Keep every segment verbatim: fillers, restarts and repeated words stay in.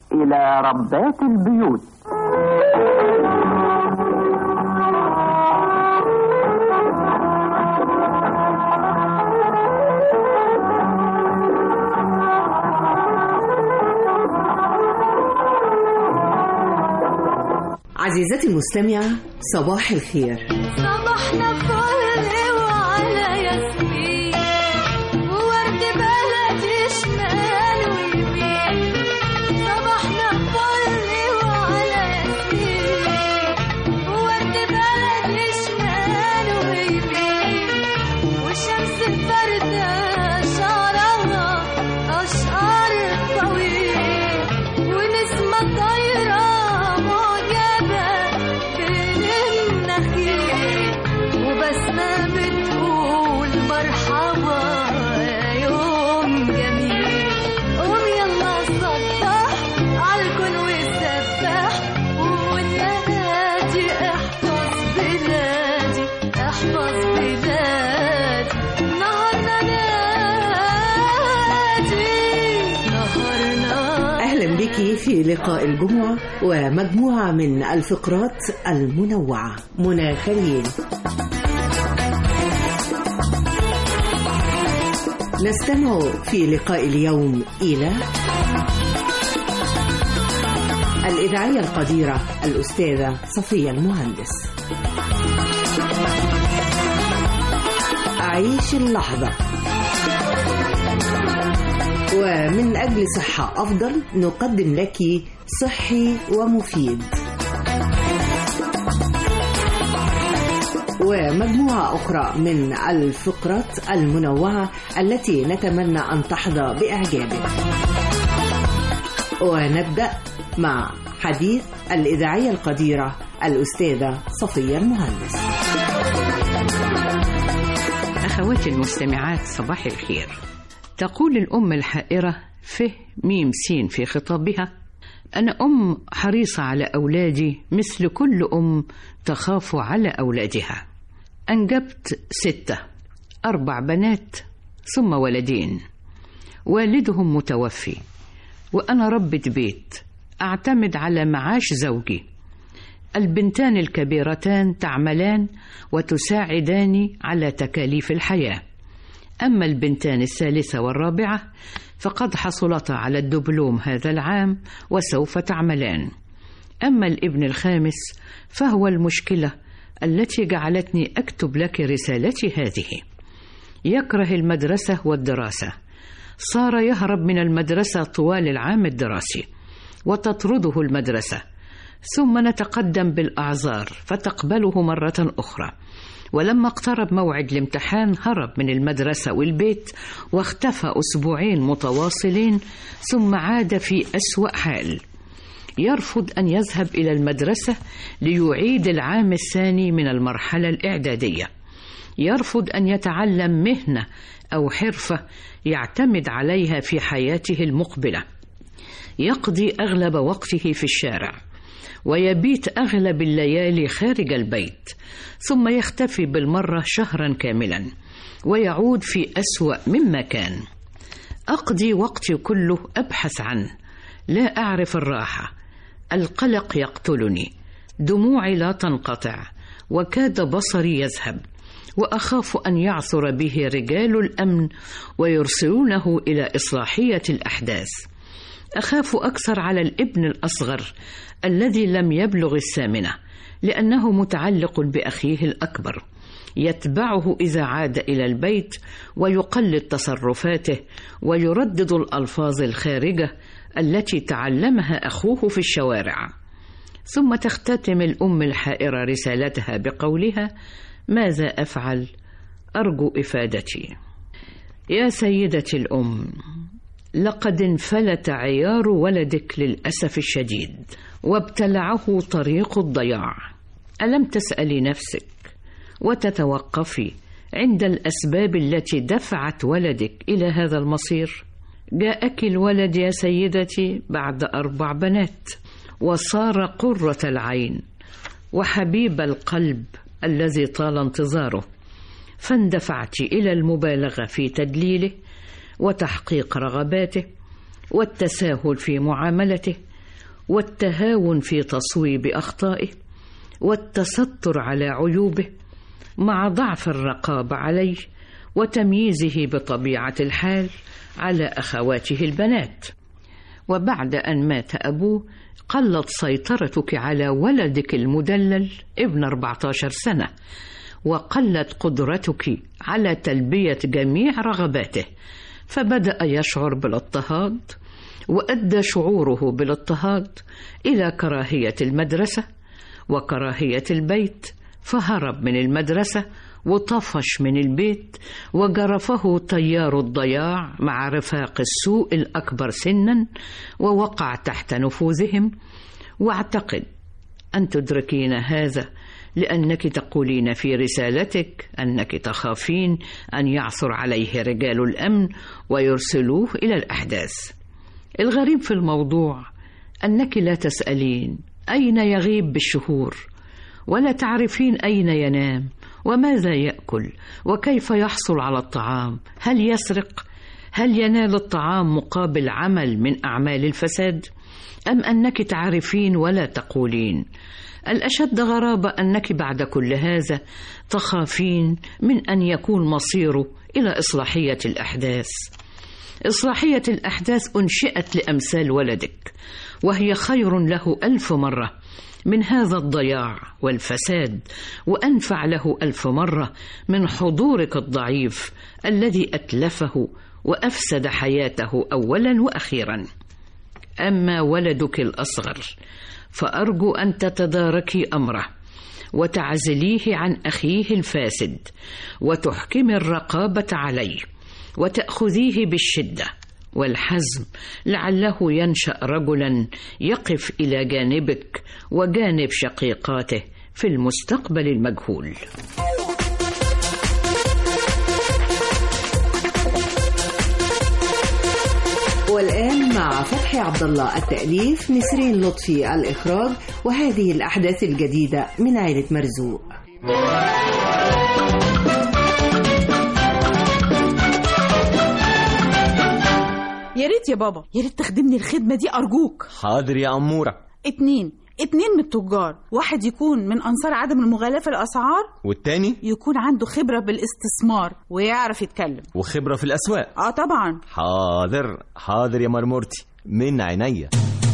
إلى ربات البيوت. عزيزتي المستمعة، صباح الخير. صباحنا فل وعلى ياسمين وورد بلدي شمال ويمين. صباحنا فل وعلى ياسمين وورد بلدي شمال ويمين. والشمس الباردة شعرها أشقر طويل ونسمة طايرة وبسمة بتقول مرحبا يوم جميل. قوم يلا صبح عالكل وسبح وقول يا هادي احفظ بلادي احفظ بلادي. نهارنا نادي نهارنا. أهلا بك في لقاء الجمعة ومجموعة من الفقرات المنوعة. منى خليل. نستمع في لقاء اليوم إلى الإذاعية القديرة الأستاذة صفية المهندس. عيش اللحظة. ومن أجل صحة أفضل نقدم لك صحي ومفيد. ومجموعة أخرى من الفقرات المنوعة التي نتمنى أن تحظى بإعجابك. ونبدأ مع حديث الإذاعية القديرة الأستاذة صفية المهندس. أخواتي المستمعات، صباح الخير. تقول الأم الحائرة فه ميم سين في خطابها: أنا أم حريصة على أولادي مثل كل أم تخاف على أولادها. أنجبت ستة، أربع بنات ثم ولدين، والدهم متوفي، وأنا ربة بيت أعتمد على معاش زوجي. البنتان الكبيرتان تعملان وتساعداني على تكاليف الحياة، أما البنتان الثالثة والرابعة فقد حصلتا على الدبلوم هذا العام وسوف تعملان. أما الابن الخامس فهو المشكلة التي جعلتني أكتب لك رسالتي هذه. يكره المدرسة والدراسة، صار يهرب من المدرسة طوال العام الدراسي وتطرده المدرسة، ثم نتقدم بالأعذار فتقبله مرة أخرى. ولما اقترب موعد الامتحان هرب من المدرسة والبيت واختفى أسبوعين متواصلين، ثم عاد في أسوأ حال. يرفض أن يذهب إلى المدرسة ليعيد العام الثاني من المرحلة الإعدادية. يرفض أن يتعلم مهنة أو حرفة يعتمد عليها في حياته المقبلة. يقضي أغلب وقته في الشارع ويبيت أغلب الليالي خارج البيت، ثم يختفي بالمرة شهرا كاملا ويعود في أسوأ مما كان. أقضي وقتي كله أبحث عنه، لا أعرف الراحة. القلق يقتلني، دموعي لا تنقطع، وكاد بصري يذهب، وأخاف أن يعثر به رجال الأمن ويرسلونه إلى إصلاحية الأحداث. أخاف أكثر على الابن الأصغر الذي لم يبلغ الثامنة، لأنه متعلق بأخيه الأكبر، يتبعه إذا عاد إلى البيت ويقلد تصرفاته ويردد الألفاظ الخارجة التي تعلمها أخوه في الشوارع. ثم تختتم الأم الحائرة رسالتها بقولها: ماذا أفعل؟ أرجو إفادتي. يا سيدتي الأم، لقد انفلت عيار ولدك للأسف الشديد وابتلعه طريق الضياع. ألم تسألي نفسك وتتوقفي عند الأسباب التي دفعت ولدك إلى هذا المصير؟ جاءك الولد يا سيدتي بعد أربع بنات، وصار قرة العين وحبيب القلب الذي طال انتظاره، فاندفعت إلى المبالغة في تدليله وتحقيق رغباته والتساهل في معاملته والتهاون في تصويب أخطائه والتستر على عيوبه، مع ضعف الرقابة عليه وتمييزه بطبيعة الحال على أخواته البنات. وبعد أن مات أبوه قلت سيطرتك على ولدك المدلل ابن أربعة عشر سنة، وقلت قدرتك على تلبية جميع رغباته، فبدأ يشعر بالاضطهاد، وأدى شعوره بالاضطهاد إلى كراهية المدرسة وكراهية البيت، فهرب من المدرسة وطفش من البيت، وجرفه تيار الضياع مع رفاق السوء الأكبر سنا، ووقع تحت نفوذهم. واعتقد أن تدركين هذا لأنك تقولين في رسالتك أنك تخافين أن يعثر عليه رجال الأمن ويرسلوه إلى الأحداث. الغريب في الموضوع أنك لا تسألين أين يغيب بالشهور، ولا تعرفين أين ينام وماذا يأكل وكيف يحصل على الطعام. هل يسرق؟ هل ينال الطعام مقابل عمل من أعمال الفساد؟ أم أنك تعرفين ولا تقولين؟ الأشد غرابة أنك بعد كل هذا تخافين من أن يكون مصيره إلى إصلاحية الأحداث. إصلاحية الأحداث أنشئت لأمثال ولدك، وهي خير له ألف مرة من هذا الضياع والفساد، وأنفع له ألف مرة من حضورك الضعيف الذي أتلفه وأفسد حياته أولا وأخيرا. أما ولدك الأصغر فأرجو أن تتداركي أمره وتعزليه عن أخيه الفاسد، وتحكمي الرقابة عليه، وتأخذيه بالشدة والحزم، لعله ينشأ رجلا يقف إلى جانبك وجانب شقيقاته في المستقبل المجهول. والآن مع فتحي عبد الله التأليف، نسرين لطفي الإخراج، وهذه الأحداث الجديدة من عائلة مرزوق. يا ريت يا بابا، يا ريت تخدمني الخدمة دي أرجوك. حاضر يا أمورة. اتنين اتنين من التجار، واحد يكون من أنصار عدم المغالاة في الأسعار، والتاني يكون عنده خبرة بالاستثمار ويعرف يتكلم. وخبرة في الأسواق. اه طبعا. حاضر حاضر يا مرمورتي، من عينيا.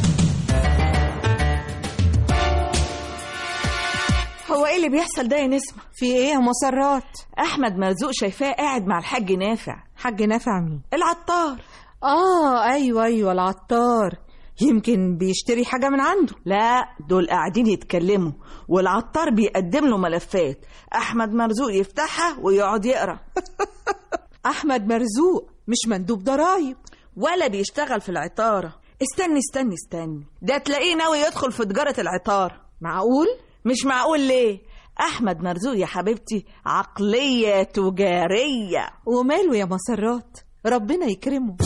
هو ايه اللي بيحصل ده يا نسمة؟ في ايه يا مسرات؟ احمد مرزوق شايفاه قاعد مع الحاج نافع. حاج نافع مين؟ العطار. اه ايوه ايوه العطار، يمكن بيشتري حاجة من عنده. لا، دول قاعدين يتكلموا والعطار بيقدم له ملفات، احمد مرزوق يفتحها ويقعد يقرا. احمد مرزوق مش مندوب ضرايب ولا بيشتغل في العطارة. استني استني استني، ده تلاقيه ناوي يدخل في تجارة العطار. معقول؟ مش معقول ليه؟ احمد مرزوق يا حبيبتي عقلية تجارية. وماله يا مسرات، ربنا يكرمه.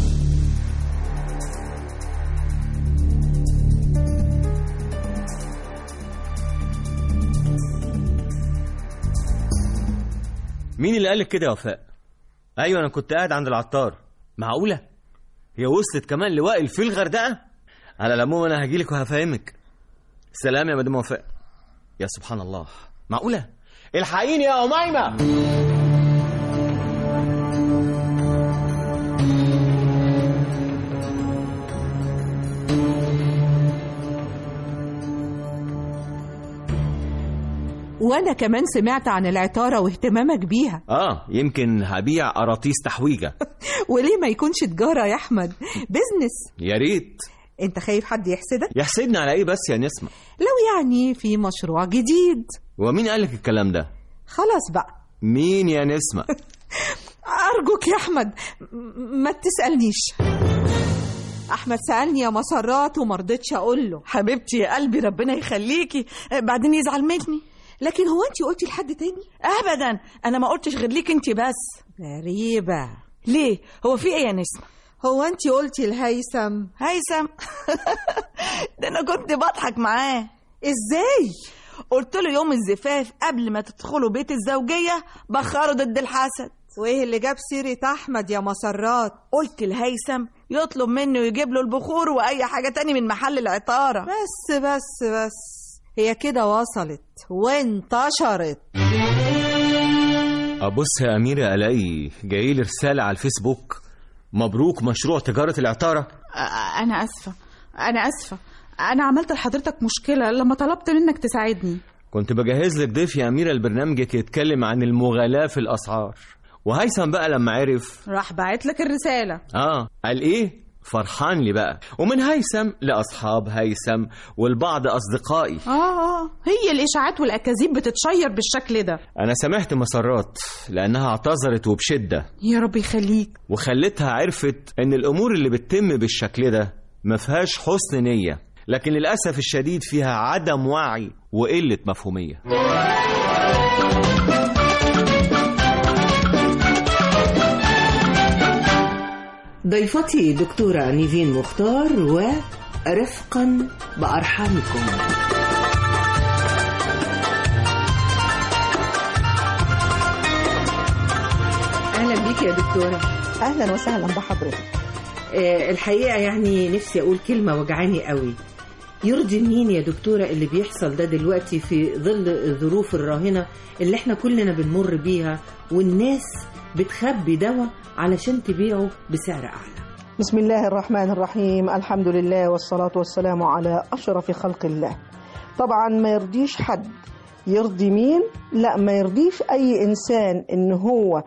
مين اللي قالك كده يا وفاء؟ ايوه انا كنت قاعد عند العطار. معقولة؟ هي وصلت كمان لوائل في الغردقة؟ على العموم انا هجيلك وهفهمك. سلام يا مدام وفاء. يا سبحان الله، معقولة؟ الحقيني يا أميمة. وانا كمان سمعت عن العطارة واهتمامك بيها. اه يمكن هبيع قراطيس تحويجة. وليه ما يكونش تجارة يا احمد؟ بيزنس. يا ريت. انت خايف حد يحسدك؟ يحسدني على ايه بس يا نسمة؟ لو يعني في مشروع جديد. ومين قالك الكلام ده؟ خلاص بقى. مين يا نسمة؟ ارجوك يا احمد ما تسألنيش. احمد سألني يا مسرات ومرضتش اقول له. حبيبتي يا قلبي ربنا يخليكي، بعدين يزعل مني. لكن هو انت قلتي لحد تاني؟ ابدا، انا ما قلتش غير ليك انت بس. غريبة. ليه؟ هو في ايه يا نسمة؟ هو انت قلتي لهيثم؟ هيثم؟ ده انا كنت بضحك معاه. ازاي؟ قلت له يوم الزفاف قبل ما تدخلوا بيت الزوجية بخروا ضد الحسد. وايه اللي جاب سيرة احمد يا مسرات؟ قلت لهيثم يطلب منه يجيب له البخور واي حاجه تاني من محل العطاره. بس بس بس هي كده وصلت وانتشرت. ابص يا اميره الاقي جاي لي رساله على الفيسبوك: مبروك مشروع تجاره العطاره. انا اسفه انا اسفه انا عملت لحضرتك مشكله لما طلبت منك تساعدني. كنت بجهز لك ضيف يا اميره لبرنامجك يتكلم عن المغالاة في الاسعار، وهيثم بقى لما عرف راح باعت لك الرساله. اه قال ايه؟ فرحان لي بقى. ومن هيثم لاصحاب هيثم والبعض اصدقائي. اه اه هي الاشاعات والاكاذيب بتتشير بالشكل ده. انا سامحت مسرات لانها اعتذرت وبشده، يا رب يخليك، وخلتها عرفت ان الامور اللي بتتم بالشكل ده ما فيهاش حسن نيه، لكن للاسف الشديد فيها عدم وعي وقله مفهوميه. ضيفتي دكتورة نيفين مختار ورفقا بأرحامكم. أهلا بيك يا دكتورة. أهلا وسهلا بحضرتك. آه الحقيقة يعني نفسي أقول كلمة وجعاني قوي. يرضي مين يا دكتورة اللي بيحصل ده دلوقتي في ظل الظروف الراهنة اللي احنا كلنا بنمر بيها، والناس بتخبي دواء علشان تبيعه بسعر أعلى؟ بسم الله الرحمن الرحيم، الحمد لله والصلاة والسلام على أشرف خلق الله. طبعا ما يرضيش حد. يرضي مين؟ لا، ما يرضيش أي إنسان إن هو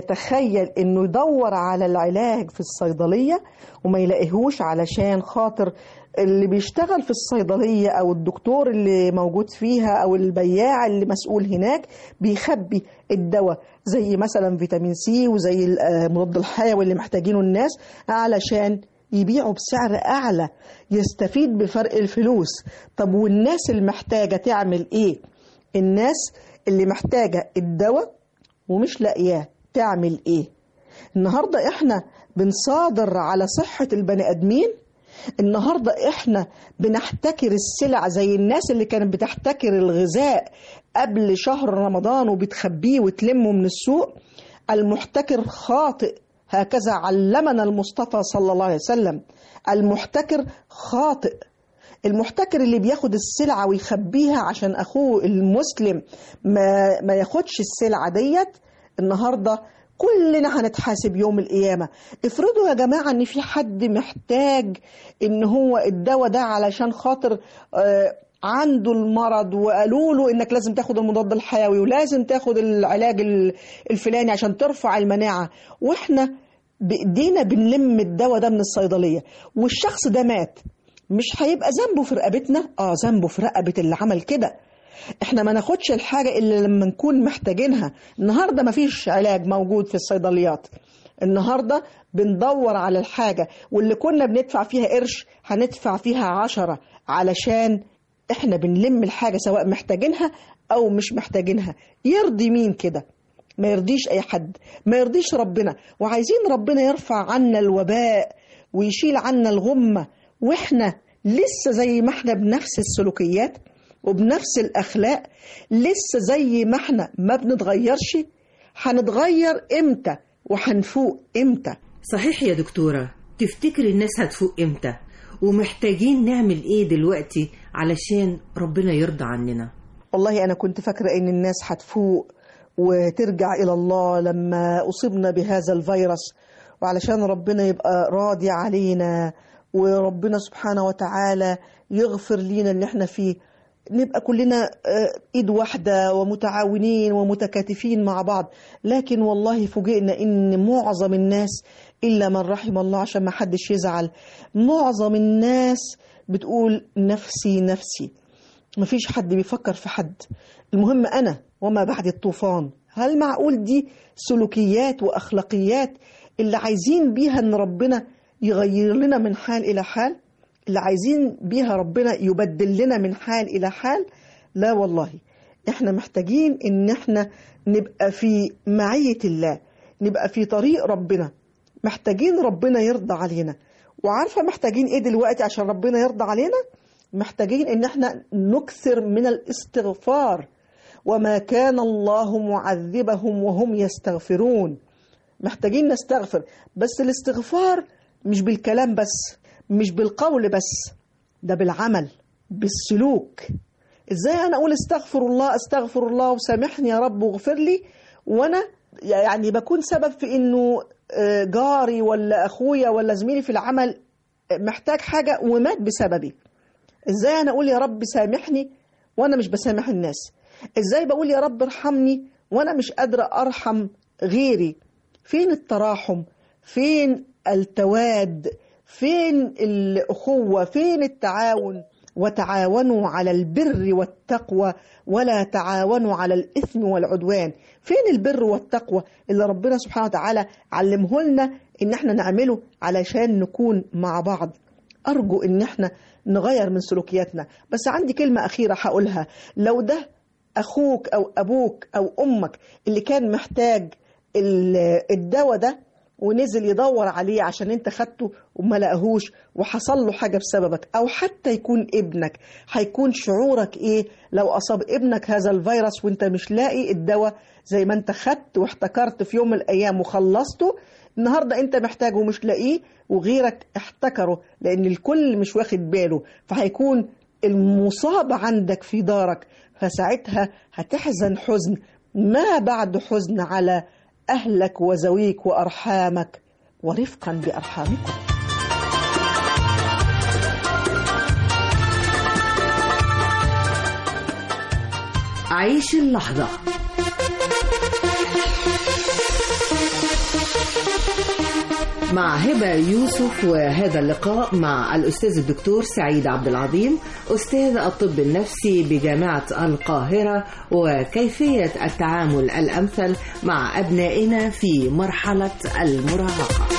يتخيل إنه يدور على العلاج في الصيدلية وما يلاقيهوش، علشان خاطر اللي بيشتغل في الصيدلية أو الدكتور اللي موجود فيها أو البياع اللي مسؤول هناك بيخبي الدواء زي مثلا فيتامين سي وزي المضاد الحيوي اللي محتاجينه الناس علشان يبيعوا بسعر أعلى يستفيد بفرق الفلوس. طب والناس المحتاجة تعمل إيه؟ الناس اللي محتاجة الدواء ومش لاقياه تعمل إيه؟ النهاردة إحنا بنصادر على صحة البني آدمين. النهاردة إحنا بنحتكر السلع زي الناس اللي كانت بتحتكر الغذاء قبل شهر رمضان وبتخبيه وتلمه من السوق. المحتكر خاطئ، هكذا علمنا المصطفى صلى الله عليه وسلم. المحتكر خاطئ. المحتكر اللي بياخد السلعة ويخبيها عشان أخوه المسلم ما, ما ياخدش السلعة ديت، النهاردة كلنا هنتحاسب يوم القيامة. افرضوا يا جماعة ان في حد محتاج ان هو الدواء ده علشان خاطر آه عنده المرض وقالوا له انك لازم تاخد المضاد الحيوي ولازم تاخد العلاج الفلاني عشان ترفع المناعة، واحنا بايدينا بنلم الدواء ده من الصيدلية والشخص ده مات، مش هيبقى ذنبه في رقبتنا؟ اه ذنبه في رقبة اللي عمل كده. احنا ما ناخدش الحاجة اللي لما نكون محتاجينها. النهاردة ما فيش علاج موجود في الصيدليات، النهاردة بندور على الحاجة واللي كنا بندفع فيها قرش هندفع فيها عشرة علشان احنا بنلم الحاجة سواء محتاجينها او مش محتاجينها. يرضي مين كده؟ ما يرضيش اي حد، ما يرضيش ربنا. وعايزين ربنا يرفع عنا الوباء ويشيل عنا الغمة، واحنا لسه زي ما احنا بنفس السلوكيات وبنفس الأخلاق، لسه زي ما احنا ما بنتغيرش. هنتغير امتى وهنفوق امتى؟ صحيح يا دكتورة، تفتكر الناس هتفوق امتى؟ ومحتاجين نعمل ايه دلوقتي علشان ربنا يرضى عننا؟ والله أنا كنت فاكرة ان الناس هتفوق وترجع إلى الله لما أصبنا بهذا الفيروس، وعلشان ربنا يبقى راضي علينا وربنا سبحانه وتعالى يغفر لينا اللي احنا فيه، نبقى كلنا ايد واحدة ومتعاونين ومتكاتفين مع بعض. لكن والله فوجئنا ان معظم الناس الا من رحم الله عشان ما حدش يزعل، معظم الناس بتقول نفسي نفسي، مفيش حد بيفكر في حد. المهم انا وما بعد الطوفان. هل معقول دي سلوكيات واخلاقيات اللي عايزين بيها ان ربنا يغير لنا من حال الى حال، اللي عايزين بيها ربنا يبدل لنا من حال إلى حال؟ لا والله، احنا محتاجين ان احنا نبقى في معية الله، نبقى في طريق ربنا، محتاجين ربنا يرضى علينا. وعارفة محتاجين ايه دلوقتي عشان ربنا يرضى علينا؟ محتاجين ان احنا نكثر من الاستغفار، وما كان الله معذبهم وهم يستغفرون. محتاجين نستغفر، بس الاستغفار مش بالكلام بس، مش بالقول بس، ده بالعمل، بالسلوك. ازاي انا اقول استغفر الله استغفر الله وسامحني يا رب واغفر لي، وانا يعني بكون سبب في انه جاري ولا اخويا ولا زميلي في العمل محتاج حاجة ومات بسببي؟ ازاي انا اقول يا رب سامحني وانا مش بسامح الناس؟ ازاي بقول يا رب ارحمني وانا مش قادرة ارحم غيري؟ فين التراحم؟ فين التواد؟ فين الأخوة؟ فين التعاون؟ وتعاونوا على البر والتقوى ولا تعاونوا على الإثم والعدوان. فين البر والتقوى اللي ربنا سبحانه وتعالى علمه لنا إن احنا نعمله علشان نكون مع بعض؟ أرجو إن احنا نغير من سلوكياتنا. بس عندي كلمة أخيرة هقولها. لو ده أخوك أو أبوك أو أمك اللي كان محتاج الدواء ده ونزل يدور عليه عشان انت خدته وما لقاهوش وحصل له حاجة بسببك، او حتى يكون ابنك، هيكون شعورك ايه لو اصاب ابنك هذا الفيروس وانت مش لاقي الدواء زي ما انت خدت واحتكرت في يوم من الايام وخلصته؟ النهاردة انت محتاجه ومش لاقيه وغيرك احتكره، لان الكل مش واخد باله، فهيكون المصاب عندك في دارك، فساعتها هتحزن حزن ما بعد حزن على أهلك وزويك وأرحامك، ورفقا بأرحامكم. عيش اللحظة مع هبة يوسف، وهذا اللقاء مع الأستاذ الدكتور سعيد عبد العظيم، أستاذ الطب النفسي بجامعة القاهرة، وكيفية التعامل الأمثل مع أبنائنا في مرحلة المراهقة.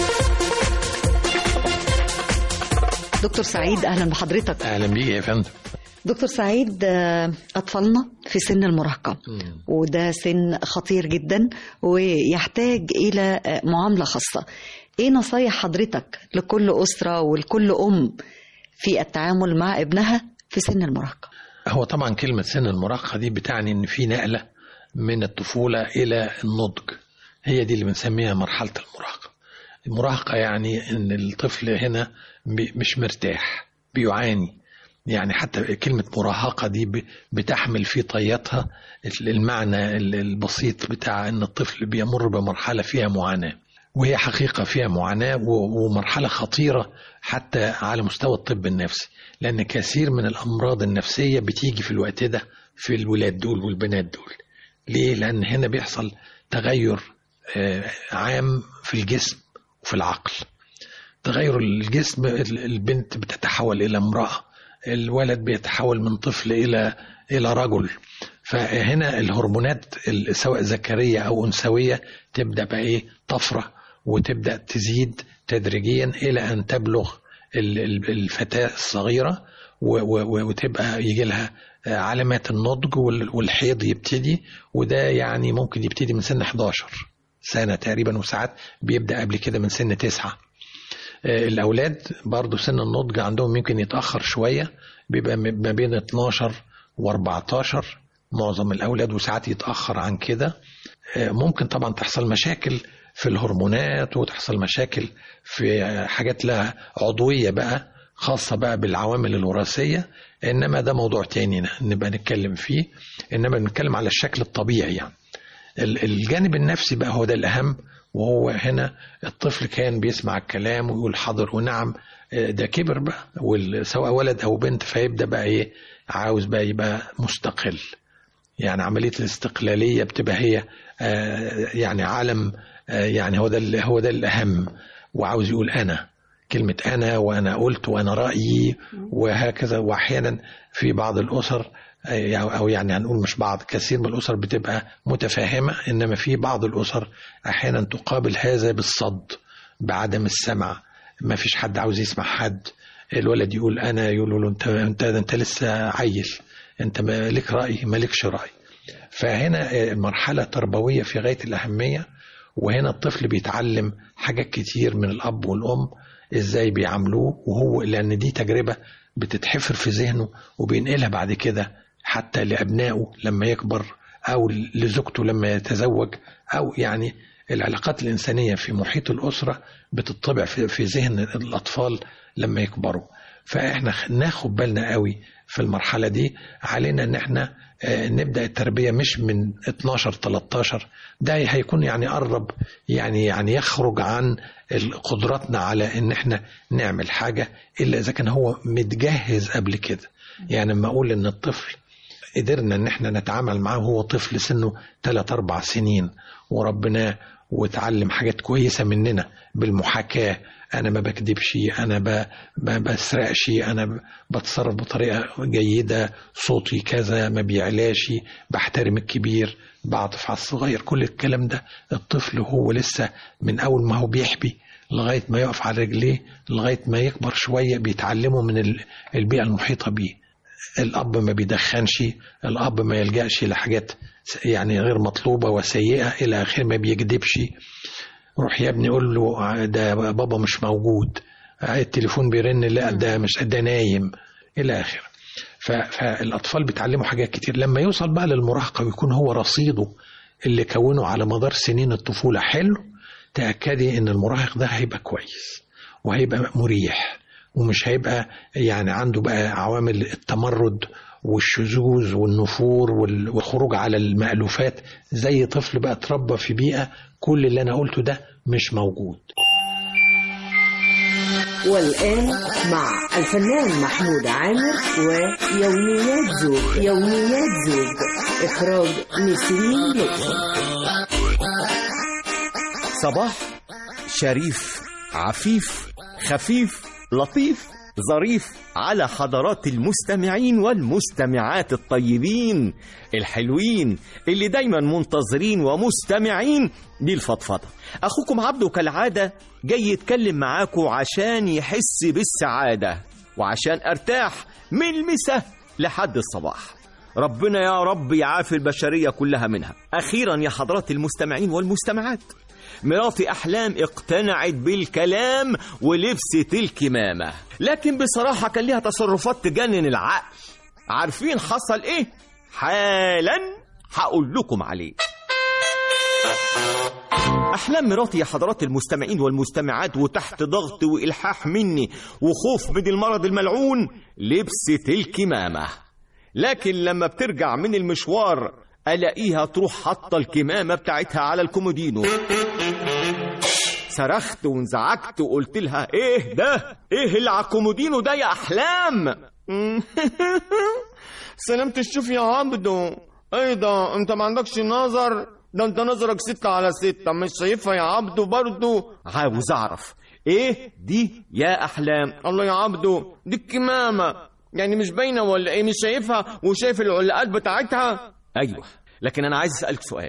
دكتور سعيد أهلا بحضرتك. أهلا بيك يا فندم. دكتور سعيد، أطفالنا في سن المراهقة وده سن خطير جدا ويحتاج إلى معاملة خاصة. إيه نصايح حضرتك لكل أسرة ولكل أم في التعامل مع ابنها في سن المراهقة؟ هو طبعا كلمة سن المراهقة دي بتعني إن في نقلة من الطفولة إلى النضج، هي دي اللي بنسميها مرحلة المراهقة. المراهقة يعني إن الطفل هنا مش مرتاح، بيعاني، يعني حتى كلمة مراهقة دي بتحمل في طياتها المعنى البسيط بتاع أن الطفل بيمر بمرحلة فيها معاناة، وهي حقيقة فيها معاناة ومرحلة خطيرة حتى على مستوى الطب النفسي، لأن كثير من الأمراض النفسية بتيجي في الوقت ده في الولاد دول والبنات دول. ليه؟ لأن هنا بيحصل تغير عام في الجسم وفي العقل. تغير الجسم، البنت بتتحول إلى امرأة، الولد بيتحول من طفل إلى إلى رجل. فهنا الهرمونات سواء ذكرية أو أنثوية تبدأ بقى إيه طفرة، وتبدأ تزيد تدريجيا إلى أن تبلغ الفتاة الصغيرة وتبقى يجي لها علامات النضج والحيض يبتدي، وده يعني ممكن يبتدي من سن إحدى عشر سنة تقريبا، وساعات بيبدأ قبل كده من سن تسعة. الأولاد برضو سن النضج عندهم يمكن يتأخر شوية، بيبقى ما بين اتناشر واربعتاشر معظم الأولاد، وساعات يتأخر عن كده. ممكن طبعا تحصل مشاكل في الهرمونات وتحصل مشاكل في حاجات لها عضوية بقى خاصة بقى بالعوامل الوراثية، إنما ده موضوع تاني نبقى نتكلم فيه. إنما نتكلم على الشكل الطبيعي، يعني الجانب النفسي بقى هو ده الأهم. وهو هنا الطفل كان بيسمع الكلام ويقول حاضر ونعم، ده كبر بقى سواء ولد أو بنت، فيبدأ بقى إيه عاوز بقى يبقى مستقل. يعني عملية الاستقلالية بتبقى هي يعني عالم، يعني هو ده هو ده الأهم، وعاوز يقول أنا، كلمة أنا وأنا قلت وأنا رأيي وهكذا. وأحيانا في بعض الأسر أو يعني هنقول مش بعض، كثير من الأسر بتبقى متفاهمة، إنما في بعض الأسر أحيانا تقابل هذا بالصد، بعدم السمع، ما فيش حد عاوز يسمع حد. الولد يقول أنا، يقول له أنت أنت أنت لسه عيل، أنت مالك رأي مالكش رأي. فهنا المرحلة تربوية في غاية الأهمية، وهنا الطفل بيتعلم حاجات كتير من الأب والأم إزاي بيعاملوه، وهو لأن دي تجربة بتتحفر في ذهنه وبينقلها بعد كده حتى لأبنائه لما يكبر، أو لزوجته لما يتزوج، أو يعني العلاقات الإنسانية في محيط الأسرة بتطبع في, في ذهن الأطفال لما يكبروا. فإحنا ناخد بالنا قوي في المرحلة دي، علينا إن إحنا نبدأ التربية مش من اتناشر تلتاشر، ده هيكون يعني قرب يعني يعني يخرج عن قدراتنا على إن إحنا نعمل حاجة إلا إذا كان هو متجهز قبل كده. يعني لما أقول إن الطفل قدرنا إن إحنا نتعامل معاه وهو طفل سنه ثلاث أربع سنين وربنا وتعلم حاجات كويسة مننا بالمحاكاة، أنا ما بكذبش، أنا ما بسرقش، أنا بتصرف بطريقة جيدة، صوتي كذا ما بيعلاش، بحترم الكبير، بعطف على الصغير. كل الكلام ده الطفل هو لسه من أول ما هو بيحبي لغاية ما يقف على رجليه لغاية ما يكبر شوية بيتعلموا من البيئة المحيطة بيه. الأب ما بيدخنش، الأب ما يلجأش لحاجات يعني غير مطلوبة وسيئة إلى آخر، ما بيكذبش. روح يا ابني قول له ده بابا مش موجود، التليفون بيرن، لا ده مش ده نايم، إلى آخر. فالأطفال بيتعلموا حاجات كتير. لما يوصل بقى للمراهقة ويكون هو رصيده اللي كونه على مدار سنين الطفولة حلو، تأكدي إن المراهق ده هيبقى كويس وهيبقى مريح، ومش هيبقى يعني عنده بقى عوامل التمرد والشذوذ والنفور والخروج على المألوفات زي طفل بقى اتربى في بيئة كل اللي أنا قلته ده مش موجود. والآن مع الفنان محمود عامر ويوميات زوج. يوميات زوج إخراج نسرين لطفي. صباح شريف عفيف خفيف لطيف ظريف على حضرات المستمعين والمستمعات الطيبين الحلوين اللي دايما منتظرين ومستمعين للفضفضة. أخوكم عبده كالعادة جاي يتكلم معاكم عشان يحس بالسعادة وعشان أرتاح من المساء لحد الصباح. ربنا يا رب يعافي البشرية كلها منها. أخيرا يا حضرات المستمعين والمستمعات، مراتي أحلام اقتنعت بالكلام ولبست الكمامة، لكن بصراحة كان ليها تصرفات تجنن العقل. عارفين حصل إيه؟ حالا هقول لكم عليه. أحلام مراتي يا حضرات المستمعين والمستمعات وتحت ضغط وإلحاح مني وخوف من المرض الملعون لبست الكمامة، لكن لما بترجع من المشوار ألاقيها تروح حاطة الكمامة بتاعتها على الكومودينو. صرخت وانزعجت وقلت لها ايه ده؟ ايه اللي على الكومودينو ده يا أحلام؟ سلامة الشوف يا عبدو. ايه ده؟ انت ما عندكش نظر؟ ده انت نظرك ستة على ستة، مش شايفها يا عبدو برضو؟ عاوز اعرف ايه دي يا أحلام؟ الله يا عبدو دي الكمامة، يعني مش باينة ولا ايه؟ مش شايفها وشايف العلاقات بتاعتها؟ ايوه، لكن انا عايز اسالك سؤال،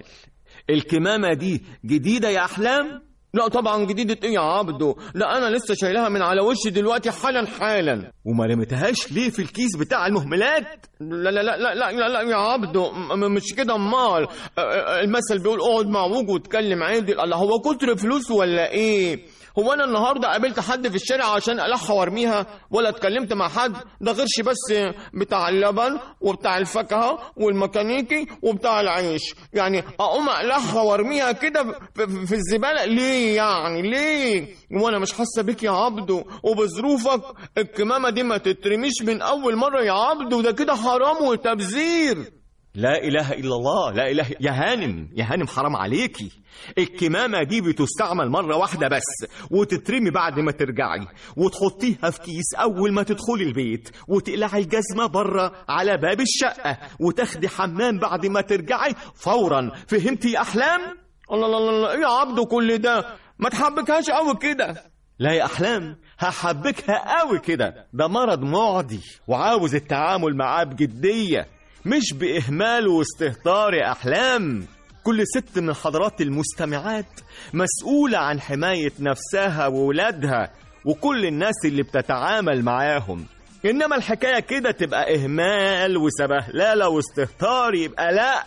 الكمامه دي جديده يا احلام؟ لا طبعا جديده ايه يا عبدو؟ لا انا لسه شايلها من على وشي دلوقتي حالا حالا. وما رميتهاش ليه في الكيس بتاع المهملات؟ لا لا لا لا لا, لا يا عبدو مش كده، امال المثل بيقول اقعد مع ابوك واتكلم عادل. الله، هو كتر فلوس ولا ايه؟ هو انا النهارده قابلت حد في الشارع عشان الحها وارميها ولا اتكلمت مع حد؟ ده غيرش بس بتاع اللبن وبتاع الفاكهه والميكانيكي وبتاع العيش، يعني اقوم الحها وارميها كده في الزباله ليه يعني؟ ليه؟ وانا مش حاسه بيك يا عبدو وبظروفك الكمامه دي ما تترميش من اول مره يا عبدو، ده كده حرام وتبذير. لا إله إلا الله، لا إله. يا هانم يا هانم حرام عليكي، الكمامة دي بتستعمل مرة واحدة بس وتترمي بعد ما ترجعي، وتحطيها في كيس أول ما تدخلي البيت، وتقلعي الجزمة بره على باب الشقة، وتاخدي حمام بعد ما ترجعي فورا. فهمتي يا أحلام؟ الله الله الله، إيه يا عبدو كل ده؟ ما تحبكهاش قوي كده. لا يا أحلام هحبكها قوي كده، ده مرض معدي وعاوز التعامل معاه بجدية مش بإهمال واستهتار يا أحلام. كل ست من حضرات المستمعات مسؤولة عن حماية نفسها وولادها وكل الناس اللي بتتعامل معاهم، إنما الحكاية كده تبقى إهمال وسبهلالة واستهتار يبقى لا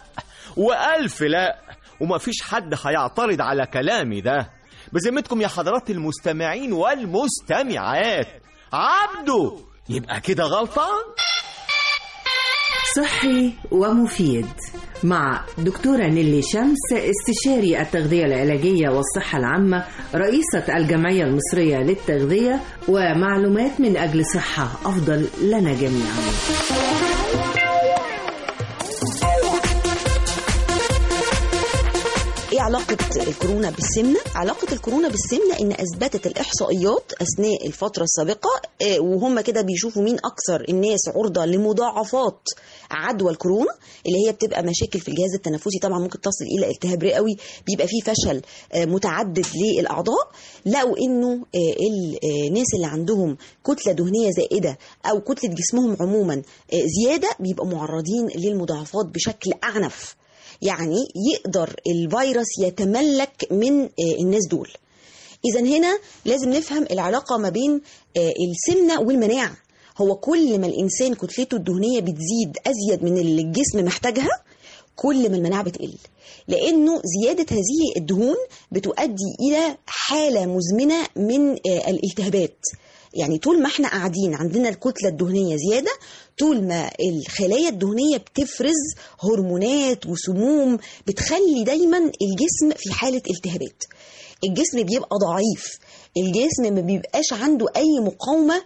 وألف لا، ومفيش حد هيعترض على كلامي ده بذمتكم يا حضرات المستمعين والمستمعات. عبده يبقى كده غلطان؟ صحي ومفيد مع دكتورة نيلي شمس، استشاري التغذية العلاجية والصحة العامة، رئيسة الجمعية المصرية للتغذية، ومعلومات من أجل صحة أفضل لنا جميعا. ايه علاقة الكورونا بالسمنة؟ علاقة الكورونا بالسمنة ان اثبتت الاحصائيات اثناء الفترة السابقة وهم كده بيشوفوا مين اكثر الناس عرضة لمضاعفات عدوى الكورونا، اللي هي بتبقى مشاكل في الجهاز التنفسي، طبعا ممكن تصل الى التهاب رئوي، بيبقى فيه فشل متعدد للاعضاء. لقوا انه الناس اللي عندهم كتلة دهنية زائدة او كتلة جسمهم عموما زيادة بيبقوا معرضين للمضاعفات بشكل اعنف، يعني يقدر الفيروس يتملك من الناس دول. إذن هنا لازم نفهم العلاقة ما بين السمنة والمناعة. هو كل ما الإنسان كتلته الدهنية بتزيد أزيد من اللي الجسم محتاجها، كل ما المناعة بتقل، لأنه زيادة هذه الدهون بتؤدي إلى حالة مزمنة من الالتهابات. يعني طول ما احنا قاعدين عندنا الكتلة الدهنية زيادة، طول ما الخلايا الدهنية بتفرز هرمونات وسموم بتخلي دايما الجسم في حالة التهابات. الجسم بيبقى ضعيف، الجسم ما بيبقاش عنده أي مقاومة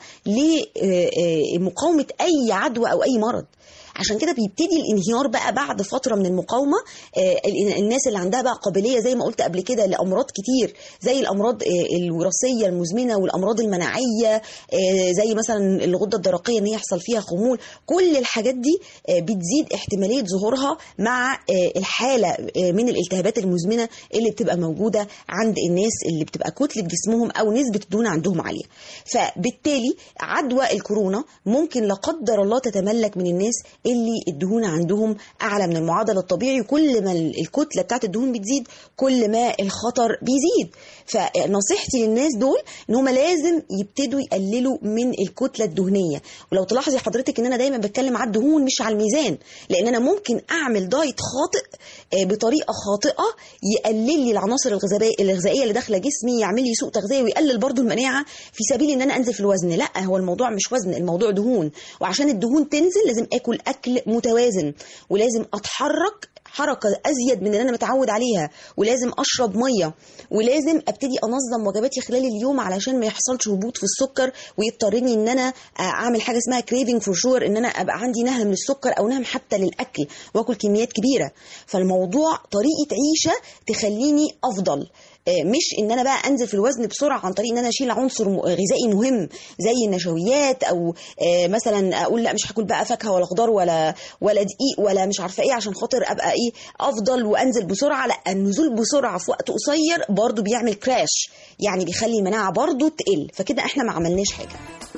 لمقاومة أي عدوى أو أي مرض. عشان كده بيبتدي الانهيار بقى بعد فترة من المقاومة. الناس اللي عندها بقى قابلية زي ما قلت قبل كده لأمراض كتير، زي الأمراض الوراثية المزمنة والأمراض المناعية، زي مثلا الغدة الدرقية ان يحصل فيها خمول، كل الحاجات دي بتزيد احتمالية ظهورها مع الحالة من الالتهابات المزمنة اللي بتبقى موجودة عند الناس اللي بتبقى كتلة جسمهم أو نسبة الدهون عندهم عالية. فبالتالي عدوى الكورونا ممكن لا قدر الله تتملك من الناس اللي الدهون عندهم أعلى من المعدل الطبيعي. كل ما الكتلة بتاعت الدهون بتزيد كل ما الخطر بيزيد. فنصيحتي للناس دول ان هم لازم يبتدوا يقللوا من الكتلة الدهنية. ولو تلاحظي حضرتك ان انا دايما بتكلم على الدهون مش على الميزان، لان انا ممكن اعمل دايت خاطئ بطريقة خاطئة يقلل لي العناصر الغذائية اللي داخله جسمي، يعمل لي سوء تغذية ويقلل برضو المناعة في سبيل ان انا انزل في الوزن. لا، هو الموضوع مش وزن، الموضوع دهون. وعشان الدهون تنزل لازم اكل اكل متوازن، ولازم اتحرك حركة أزيد من اللي أنا متعود عليها، ولازم أشرب مية، ولازم أبتدي أنظم وجباتي خلال اليوم علشان ما يحصلش هبوط في السكر ويضطرني إن أنا أعمل حاجة اسمها كريفنج فور شور، إن أنا أبقى عندي نهم للسكر أو نهم حتى للأكل وأكل كميات كبيرة. فالموضوع طريقة عيشة تخليني أفضل، مش ان انا بقى انزل في الوزن بسرعه عن طريق ان انا اشيل عنصر غذائي مهم زي النشويات، او مثلا اقول لا مش هاكل بقى فاكهه ولا خضار ولا ولا دقيق ولا مش عارفه ايه عشان خاطر ابقى ايه افضل وانزل بسرعه. لا، النزول بسرعه في وقت قصير برضو بيعمل كراش، يعني بيخلي المناعه برضو تقل. فكده احنا ما عملناش حاجه.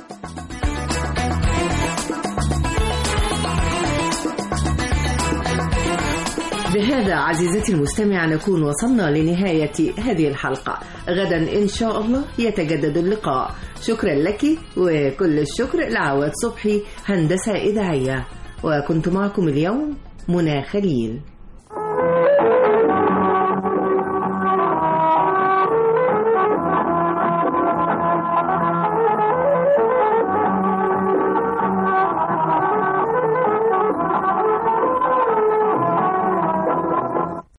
بهذا عزيزتي المستمعة نكون وصلنا لنهاية هذه الحلقة. غدا إن شاء الله يتجدد اللقاء. شكرا لك، وكل الشكر لعواد صبحي هندسة إذاعية، وكنت معكم اليوم منى خليل.